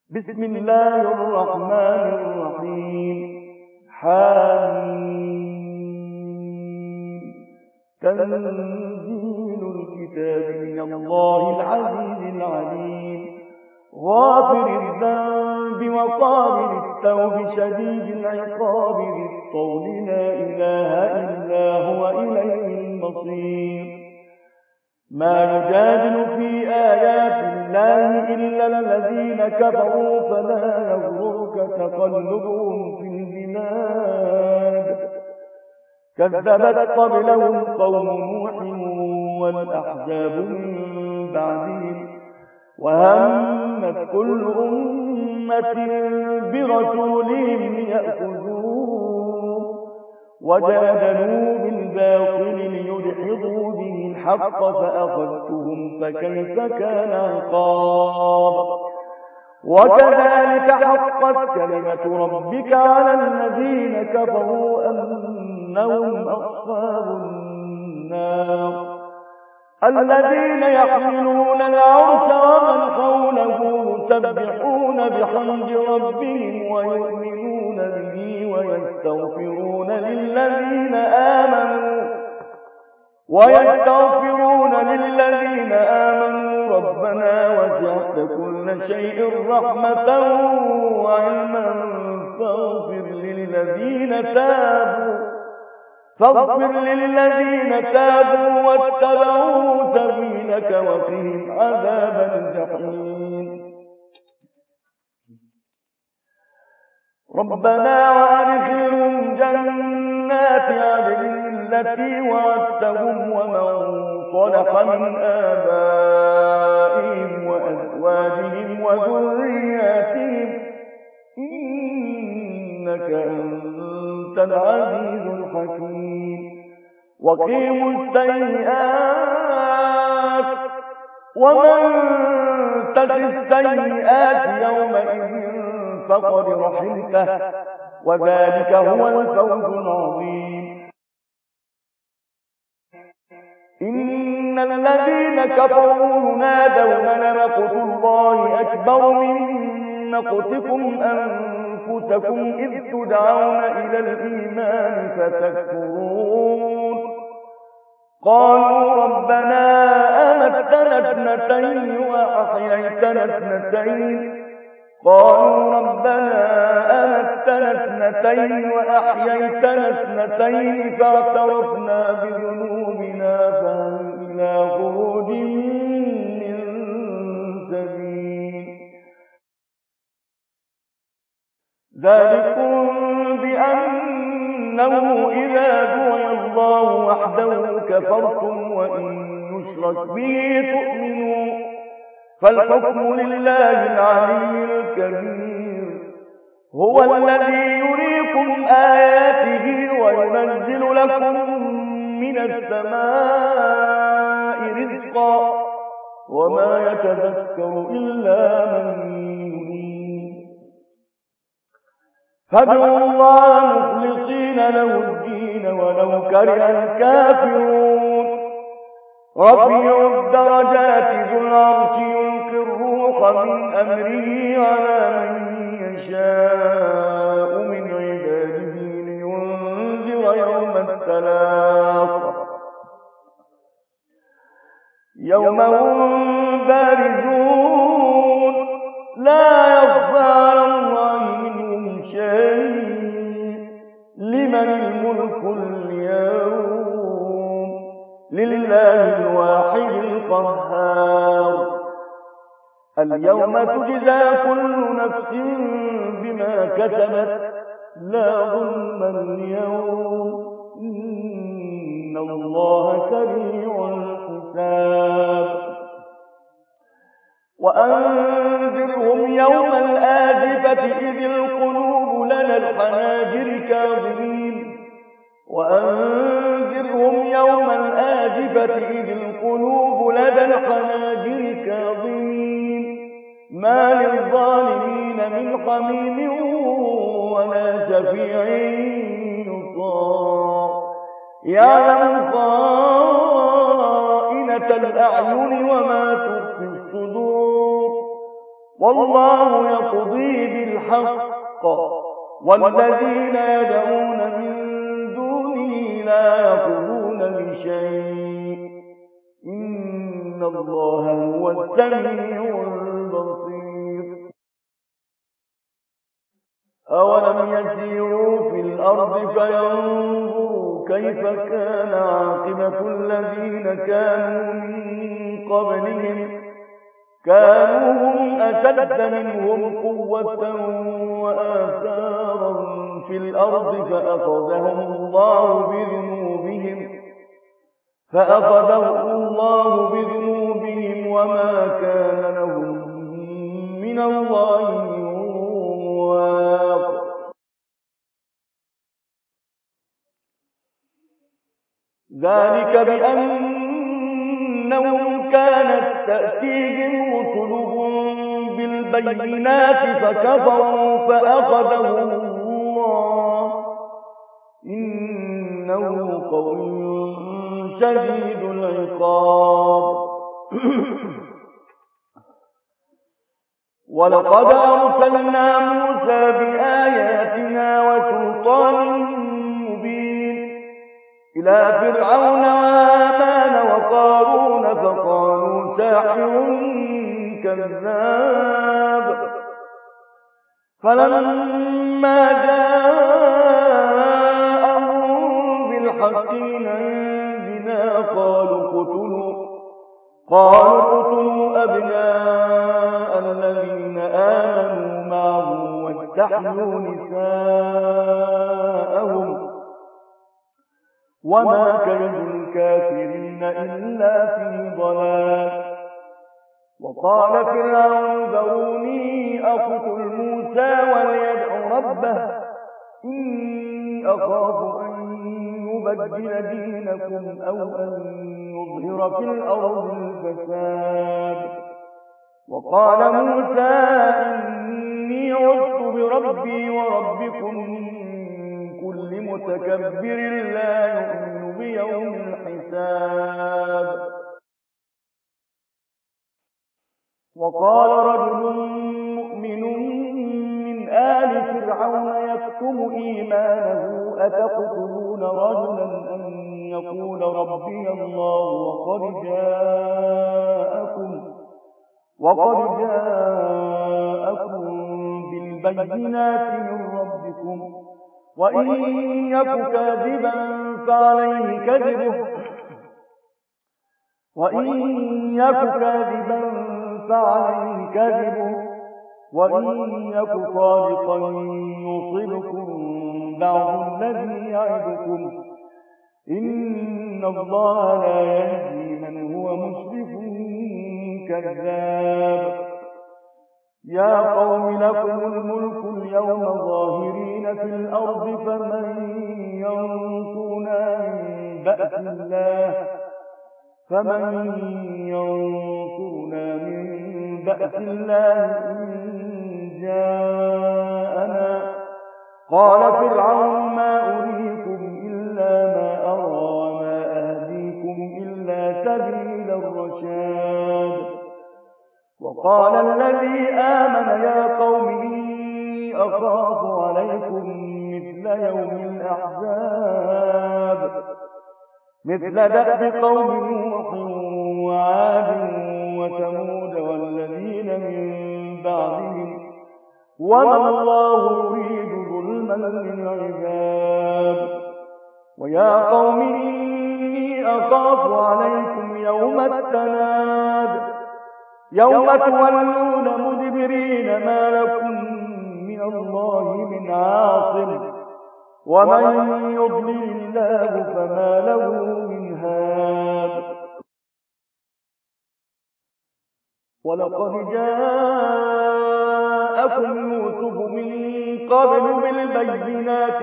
بسم الله الرحمن الرحيم. حميم. تنزيل الكتاب من الله العزيز العليم. غافر الذنب وقابل التوب شديد العقاب ذي الطول لا إله إلا هو إليه المصير. ما يجادل في آيات الله إلا الذين كفروا فلا يغررك تقلبهم في البلاد. كذبت قبلهم قوم نوح والأحزاب من بعدهم وهمت كل أمة برسولهم ليأخذوه وجادلوا بالباطل ليدحضوا به الحق فأخذتهم فكيف كان عقاب. وكذلك حقت كلمة ربك على الذين كفروا أنهم أصحاب النار. الذين يحملون العرش ومن حوله يسبحون بحمد ربهم ويؤمنون به ويستغفرون للذين آمنوا ربنا وسعت كل شيء رحمة وعلما فاغفر للذين تابوا واتبعوا سبيلك وقهم عذاب الجحيم. ربنا وأدخلهم جنات عدن التي وعدتهم ومن صلح من آبائهم وأزواجهم وذرياتهم إنك أنت العزيز الحكيم. وقهم السيئات ومن تق السيئات يومئذ فقد رحمته وذلك هو الفوز العظيم. إن الذين كفروا ينادون لمقت الله أكبر من مقتكم أنفسكم إذ تدعون إلى الإيمان فتكفرون. قالوا ربنا أمتنا اثنتين وأحييتنا اثنتين فاعترفنا بذنوبنا فهل إلى خروج من سبيل. ذلكم بأنه إذا دعي الله وحده كفرتم وإن يشرك به تؤمنوا فالحكم لله العلي الكبير. هو الذي يريكم آياته وينزل لكم من السماء رزقا وما يتذكر إلا من ينيب. فادعوا الله مخلصين له الدين ولو كره الكافرون. رفيع الدرجات ذو العرش يلقي الروح من أمره على من يشاء من عباده لينذر يوم التلاق. يوم هم بارزون لا يخفى على الله منهم شيء. لمن الملك اليوم؟ لله الواحد القهار. اليوم تجزى كل نفس بما كسبت لا ظلم اليوم إن الله سريع الحساب. وأنذرهم يوم الآزفة إذ القلوب لدى الحناجر كاظمين ما للظالمين من حميم ولا شفيع يطاع. يعلم خائنة الأعين وما تخفي الصدور والله يقضي بالحق والذين يدعون من دونه لا يقضون بشيء إن الله هو السميع البصير أولم يسيروا في الأرض فينظروا كيف كان عاقبة الذين كانوا من قبلهم كانوا هم أشد منهم قوة وآثارا في الأرض فأخذهم الله بذنوبهم وما كان لهم من الله من واق ذلك بأنهم كانت تأتيهم رسلهم بالبينات فكفروا فأخذهم الله إنه قوي شديد العقاب ولقد أرسلنا موسى بآياتنا وسلطان مبين إلى فرعون وهامان وقارون فقالوا ساحر كذاب فلما جاءهم بالحق من عندنا قالوا اقتلوا أبناء الذين آمنوا معه واستحيوا نساءهم وما كيد الكافرين إلا في ضلال وقال فرعون ذروني أقتل موسى وليدع ربه إني أخاف أن يبدل دينكم أو أن يظهر في الأرض الفساد وقال موسى إني عذت بربي وربكم من كل متكبر لا يؤمن بيوم الحساب وقال رجل مؤمن من آل فرعون يكتم إيمانه أتقتلون رجلا أن يقول ربي الله وقد جاءكم بالبينات من ربكم وإن يك كاذبا فعليه كذبه وإن يك صادقا يصبكم بعض الذي يعدكم إن الله لا يهدي من هو مسرف كذاب يا قوم لكم الملك اليوم ظاهرين في الأرض فمن ينصرنا من بأس الله إن جاءنا قال فرعون ما أريكم إلا ما أرى وما أهديكم إلا سبيل الرشاد وقال الذي آمن يا قوم إني أخاف عليكم مثل يوم الأحزاب مثل دأب قوم نوح وعاد وثمود والذين من بعدهم وما الله يريد ظلما للعباد ويا قوم إني أخاف عليكم يوم التناد يوم تولون مدبرين ما لكم من الله من عاصم ومن يضلل الله فما له من هاد ولقد جاءكم يوسف من قبل بالبينات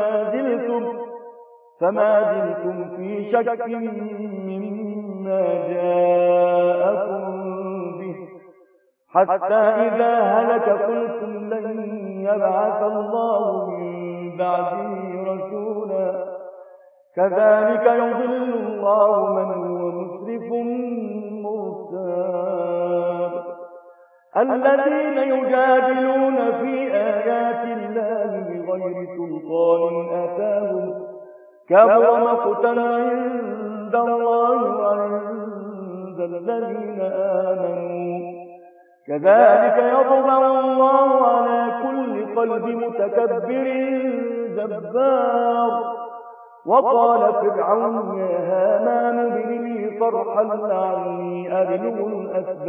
فما زلتم في شك مما جاءكم به حتى إذا هلك قلتم لن يبعث الله من بعده رسولا كذلك يضل الله من هو مسرف مرتاب الذين يجادلون في آيات الله بغير سلطان أتاهم كبر مقتا عند الله وعند الذين آمنوا كذلك يطبع الله على كل قلب متكبر جبار. وقال فرعون يا هامان ابن لي صرحا لعلي أبلغ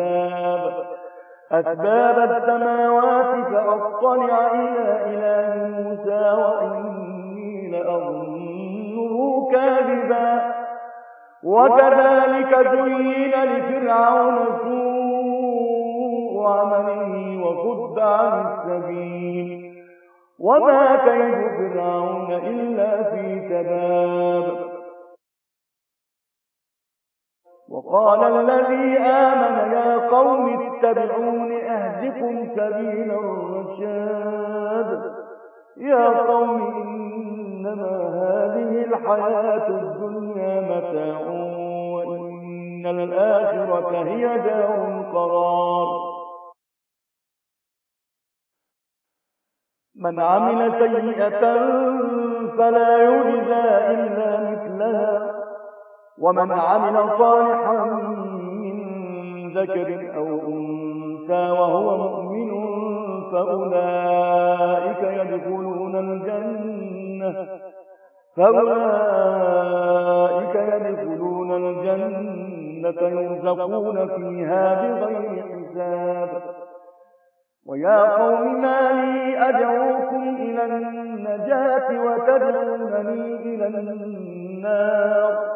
أسباب السماوات فأطلع إلى إله موسى وإني لأظنه كاذبا. وكذلك زين لفرعون سوء عمله وصد عن السبيل وما كيد فرعون إلا في تباب. وقال الذي آمن يا قوم اتبعون أهدكم سبيل الرشاد. يا قوم إنما هذه الحياة الدنيا متاع وإن الآخرة هي دار القرار. من عمل سيئة فلا يجزى إلا مثلها ومن عمل صالحا من ذكر أو أنثى وهو مؤمن فأولئك يدخلون الجنة يرزقون فيها بغير حساب. ويا قوم ما لي أدعوكم إلى النجاة وتدعونني إلى النار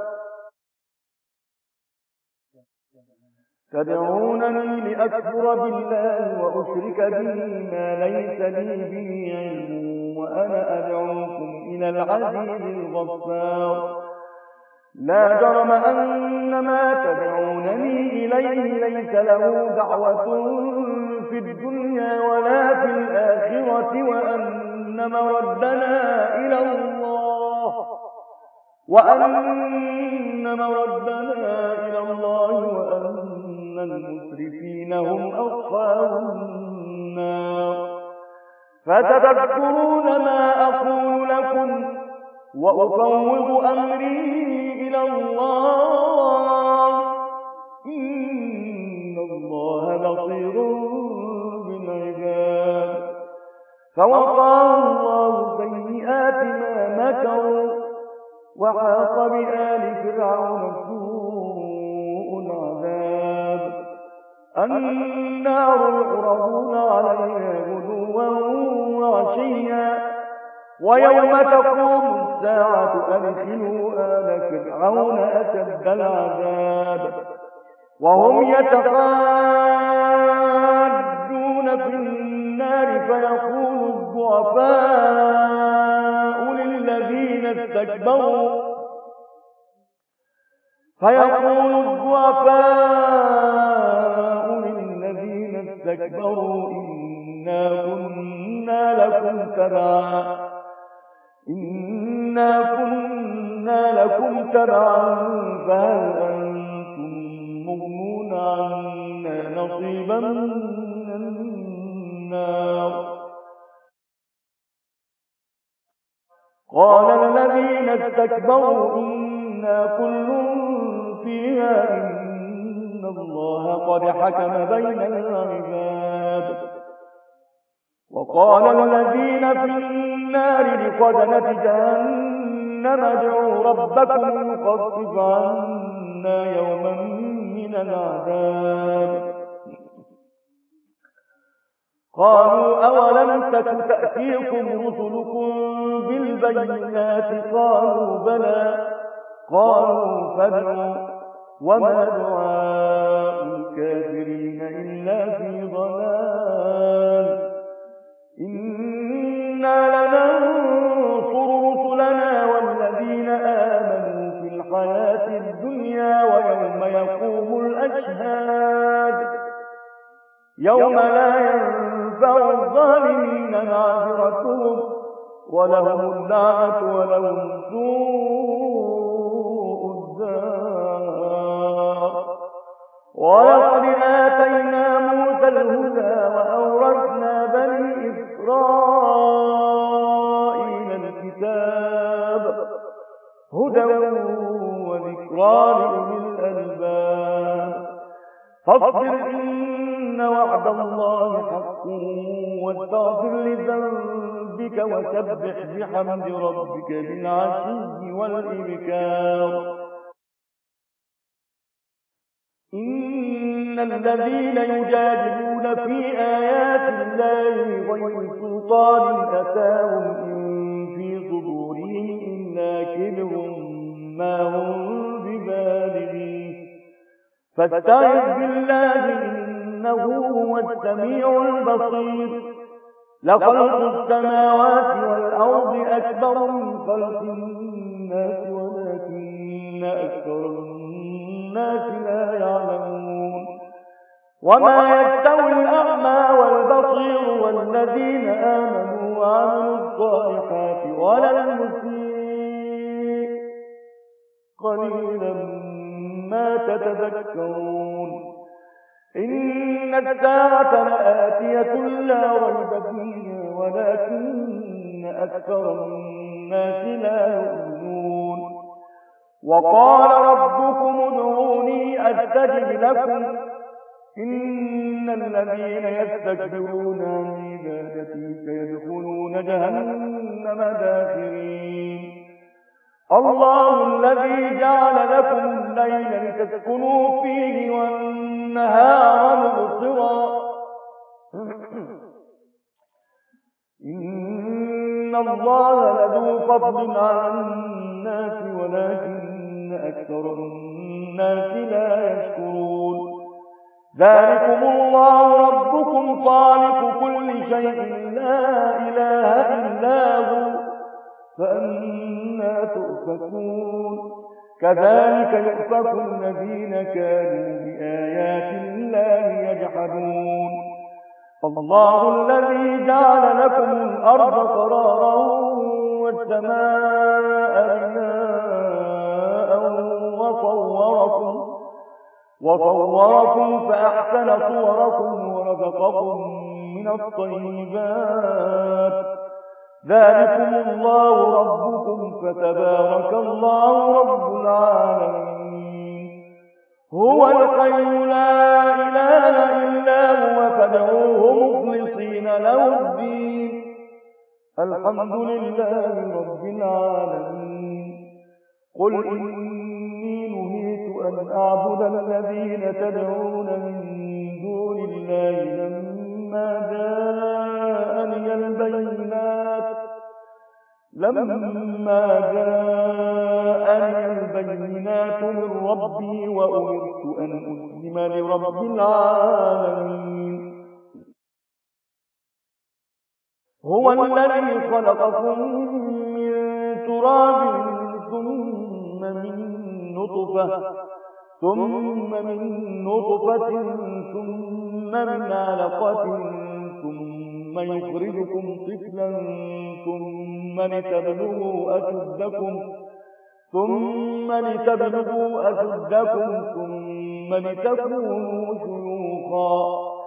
تدعونني لأكفر بالله وأشرك به ما ليس لي به علم وأنا أدعوكم إلى العزيز الغفار. لا جرم أن ما تدعونني إليه ليس له دعوة في الدنيا ولا في الآخرة وأن مردنا إلى الله وأن المسرفين هم أصحاب النار. فستذكرون ما أقول لكم وأفوض أمري إلى الله إن الله بصير بالعباد. فوقاه الله سيئات ما مكروا وحاق بآل فرعون سوء العذاب. النار يعرضون عليها غدوا وعشيا ويوم تقوم الساعة أدخلوا آل فرعون أشد العذاب. وهم يتقادون في النار فيقول الضعفاء للذين استكبروا إنا كنا لكم تبعا فهل أنتم مغنون عنا نصيبا من النار. قال الذين استكبروا إنا كل فيها إن الله قد حكم بين العباد. وقال الذين في النار لخزنة جهنم ادعوا ربكم يخفف عنا يوما من العذاب. قالوا أولم تك تأتيكم رسلكم بالبينات قالوا بلى قالوا فادعوا وما دعاء الكافرين إلا في ضلال. إنا لننصر رسلنا والذين آمنوا في الحياة الدنيا ويوم يقوم الأشهاد يوم لا ينفع الظالمين معذرتهم ولهم اللعنة ولهم سوء الدار. ولقد آتينا موسى الهدى وأورثنا بني إسرائيل الكتاب هدى وذكرى لأولي الألباب فاصبر إن وعد الله حق واستغفر لذنبك وسبح بحمد ربك بالعشي والإبكار إن الذين يجادلون في آيات الله بغير سلطان أتاهم إن في صدورهم إلا كبر ما هم ببالغيه فاستعذ بالله إنه هو السميع البصير لخلق السماوات والأرض أكبر من خلق الناس ولكن أكثر الناس لا يعلمون وما يستوي الأعمى والبصير والذين آمنوا وعملوا الصالحات ولا المسيء قليلا ما تتذكرون إن الساعة لآتية لا ريب فيها ولكن أكثر الناس لا يؤمنون وقال ربكم ادعوني أستجب لكم إن الذين يستكبرون عن عبادتي سيدخلون جهنم داخرين الله الذي جعل لكم الليل لتسكنوا فيه والنهار مبصرا إن الله لذو فضل على الناس ولكن أكثر الناس لا يشكرون ذلكم الله ربكم خالق كل شيء لا إله إلا هو فأنى تؤفكون كذلك يؤفك الذين كانوا بآيات الله يجحدون الله الذي جعل لكم الأرض قرارا والسماء بناء وصوركم فأحسن صوركم ورزقكم من الطيبات ذلكم الله ربكم فتبارك الله رب العالمين هو الحي لا إله إلا هو فادعوه مخلصين له الدين الحمد لله رب العالمين قل إني نهيت أن أعبد الذين تدعون من دون الله لما جاءني البينات من ربي وأمرت أن أسلم لرب العالمين هو الذي خلقكم من تراب ثم من نطفة ثم من علقة ثم يخرجكم طفلا ثم لتبلغوا أشدكم ثم لتكونوا شيوخا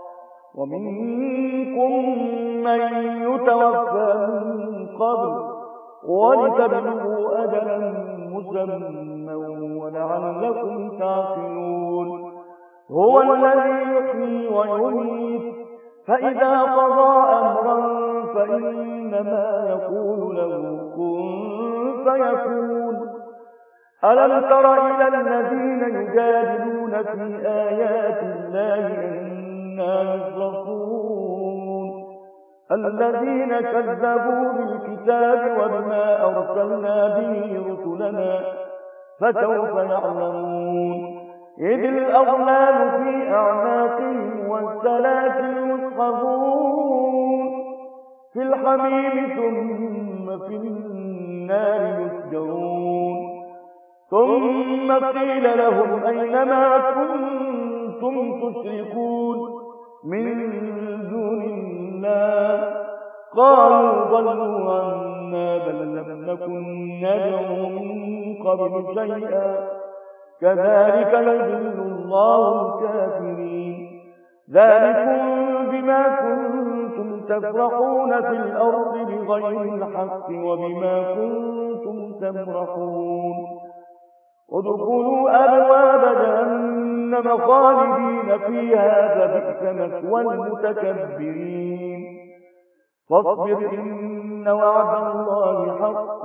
ومنكم من يتوفى من قبل ولتبلغوا أجلا مسمى ولعلكم تعقلون هو الذي يحيي ويميت فإذا قضى أمرا فإنما يقول له كن فيكون ألم تر إلى الذين يجادلون في آيات الله أنى يصرفون الذين كذبوا بالكتاب وبما أرسلنا به رسلنا فسوف يعلمون إذ الأغلال في أعناقهم والسلاسل يسحبون في الحميم ثم في النار يسجرون ثم قيل لهم أين ما كنتم تشركون من دون الله قالوا ضلوا عنا بل لم نكن ندعو من قبل شيئا كذلك يضل الله الكافرين. ذلكم بما كنتم تفرحون في الأرض بغير الحق وبما كنتم تمرحون. ادخلوا أبواب جهنم خالدين فيها فبئس مثوى المتكبرين. فاصبر إن وعد الله حق،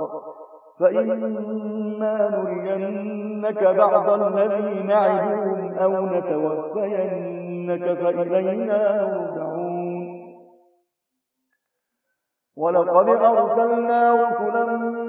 فإما نرينك بعض الذي نعدهم أو نتوفينك فإلينا يرجعون. ولقد أرسلنا رسلا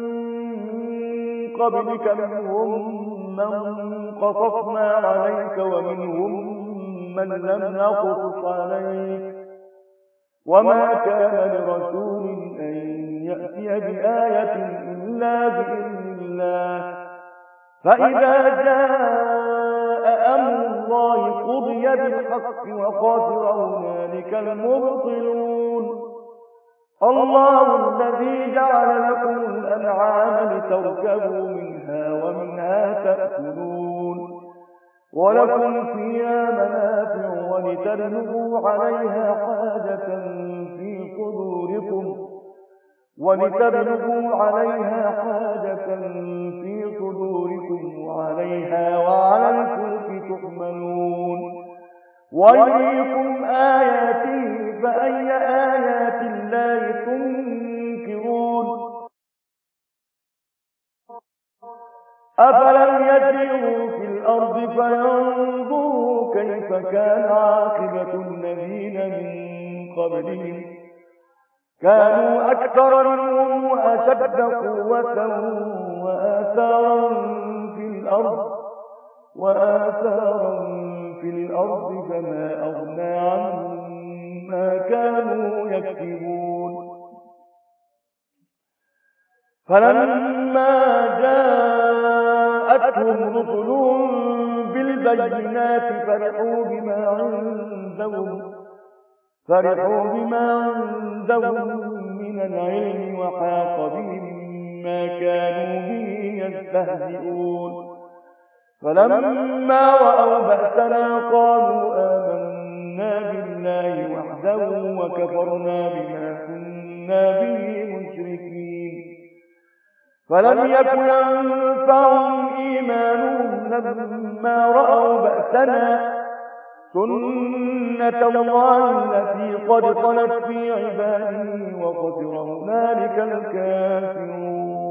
من قبلك منهم من قصصنا عليك ومنهم من لم نقصص عليك، وما كان لرسول أن يأتي بآية إلا بإذن الله. فإذا جاء أمر الله قضي بالحق وخسر هنالك المبطلون. الله الذي جعل لكم الأنعام لتركبوا منها ومنها تأكلون، ولكم فيها منافع ولتبلغوا عليها حاجة في صدوركم وعليها وعلى الفلك تحملون. ويريكم آياته فأي آيات الله تنكرون. أفلم يسيروا في الأرض فينظروا كيف كان عاقبة الذين من قبلهم، كانوا أكثر منهم وأشد قوة وآثارا في الأرض فما أغنى عنهم ما كانوا يكسبون. فلما جاءتهم رسلهم بالبينات فرحوا بما عندهم من العلم وحاق بهم ما كانوا به يستهزئون. فلما رأوا بأسنا قالوا آمنا بالله وحده وكفرنا بما كنا به مشركين. فلم يكن ينفعهم إيمانهم لما رأوا بأسنا، سنة الله التي قد خلت في عباده وخسر هنالك الكافرون.